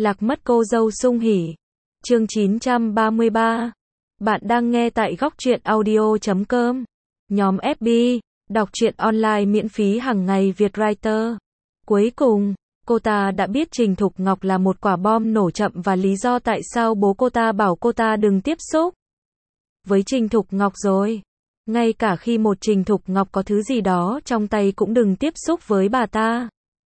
Lạc mất cô dâu Sung Hỉ. Chương 933. Bạn đang nghe tại góc truyện audio.com. Nhóm FB, đọc truyện online miễn phí hàng ngày Việt Writer. Cuối cùng, cô ta đã biết Trình Thục Ngọc là một quả bom nổ chậm và lý do tại sao bố cô ta bảo cô ta đừng tiếp xúc với Trình Thục Ngọc rồi. Ngay cả khi một Trình Thục Ngọc có thứ gì đó trong tay cũng đừng tiếp xúc với bà ta.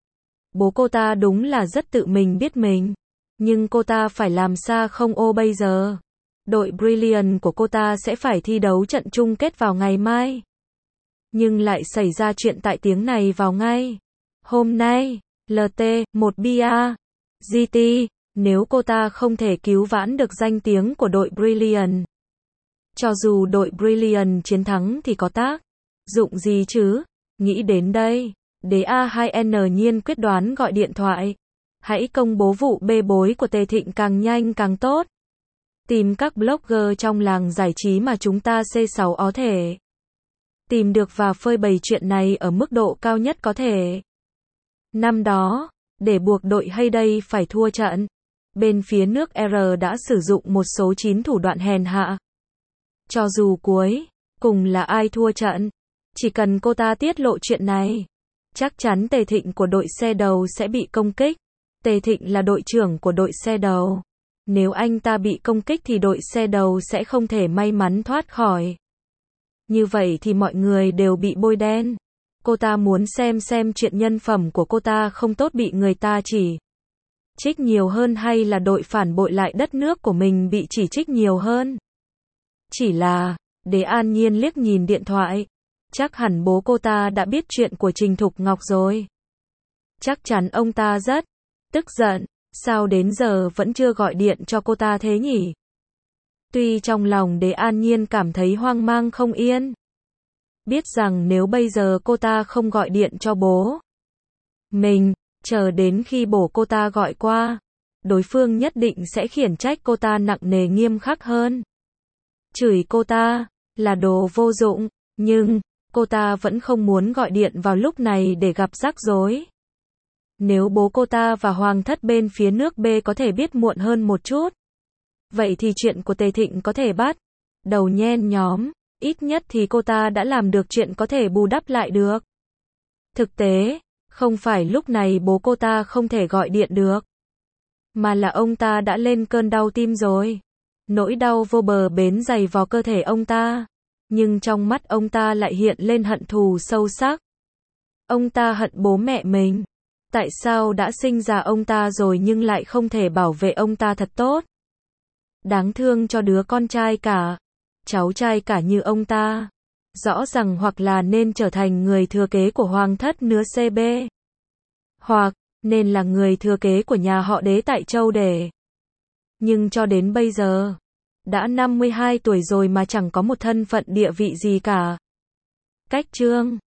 Bố cô ta đúng là rất tự mình biết mình. Nhưng cô ta phải làm sao không ô bây giờ? Đội Brilliant của cô ta sẽ phải thi đấu trận chung kết vào ngày mai. Nhưng lại xảy ra chuyện tại tiếng này vào ngay hôm nay. LT, một bia. GT, nếu cô ta không thể cứu vãn được danh tiếng của đội Brilliant. Cho dù đội Brilliant chiến thắng thì có tác dụng gì chứ? Nghĩ đến đây, đế A2N nhiên quyết đoán gọi điện thoại. Hãy công bố vụ bê bối của Tề Thịnh càng nhanh càng tốt. Tìm các blogger trong làng giải trí mà chúng ta C6 có thể tìm được và phơi bày chuyện này ở mức độ cao nhất có thể. Năm đó, để buộc đội Hayday phải thua trận, bên phía nước R đã sử dụng một số 9 thủ đoạn hèn hạ. Cho dù cuối cùng là ai thua trận, chỉ cần cô ta tiết lộ chuyện này, chắc chắn Tề Thịnh của đội xe đầu sẽ bị công kích. Tề Thịnh là đội trưởng của đội xe đầu. Nếu anh ta bị công kích thì đội xe đầu sẽ không thể may mắn thoát khỏi. Như vậy thì mọi người đều bị bôi đen. Cô ta muốn xem chuyện nhân phẩm của cô ta không tốt bị người ta chỉ trích nhiều hơn hay là đội phản bội lại đất nước của mình bị chỉ trích nhiều hơn. Chỉ là, Đế An Nhiên liếc nhìn điện thoại. Chắc hẳn bố cô ta đã biết chuyện của Trình Thục Ngọc rồi. Chắc chắn ông ta rất tức giận. Sao đến giờ vẫn chưa gọi điện cho cô ta thế nhỉ? Tuy trong lòng Đế An Nhiên cảm thấy hoang mang không yên. Biết rằng nếu bây giờ cô ta không gọi điện cho bố mình, chờ đến khi bố cô ta gọi qua, đối phương nhất định sẽ khiển trách cô ta nặng nề nghiêm khắc hơn. Chửi cô ta là đồ vô dụng, nhưng cô ta vẫn không muốn gọi điện vào lúc này để gặp rắc rối. Nếu bố cô ta và hoàng thất bên phía nước B có thể biết muộn hơn một chút, vậy thì chuyện của Tề Thịnh có thể bắt đầu nhen nhóm, ít nhất thì cô ta đã làm được chuyện có thể bù đắp lại được. Thực tế, không phải lúc này bố cô ta không thể gọi điện được, mà là ông ta đã lên cơn đau tim rồi. Nỗi đau vô bờ bến dày vào cơ thể ông ta, nhưng trong mắt ông ta lại hiện lên hận thù sâu sắc. Ông ta hận bố mẹ mình. Tại sao đã sinh ra ông ta rồi nhưng lại không thể bảo vệ ông ta thật tốt? Đáng thương cho đứa con trai cả, cháu trai cả như ông ta. Rõ ràng hoặc là nên trở thành người thừa kế của hoàng thất nứa CB, hoặc nên là người thừa kế của nhà họ Đế tại Châu Đề. Nhưng cho đến bây giờ, đã 52 tuổi rồi mà chẳng có một thân phận địa vị gì cả. Cách chương